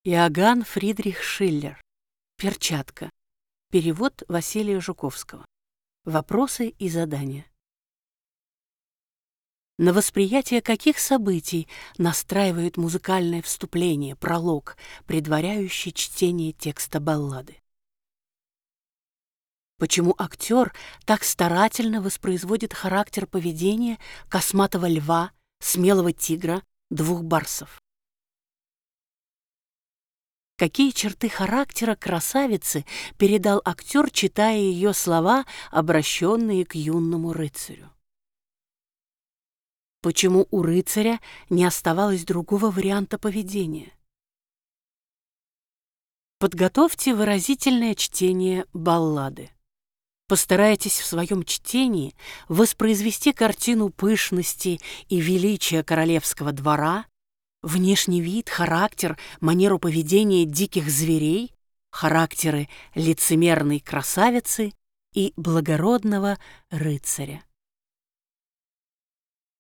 Иоганн Фридрих Шиллер. Перчатка. Перевод Василия Жуковского. Вопросы и задания. На восприятие каких событий настраивает музыкальное вступление, пролог, предваряющий чтение текста баллады? Почему актер так старательно воспроизводит характер поведения косматого льва, смелого тигра, двух барсов? Какие черты характера красавицы передал актер, читая ее слова, обращенные к юному рыцарю? Почему у рыцаря не оставалось другого варианта поведения? Подготовьте выразительное чтение баллады. Постарайтесь в своем чтении воспроизвести картину пышности и величия королевского двора, внешний вид, характер, манеру поведения диких зверей, характеры лицемерной красавицы и благородного рыцаря.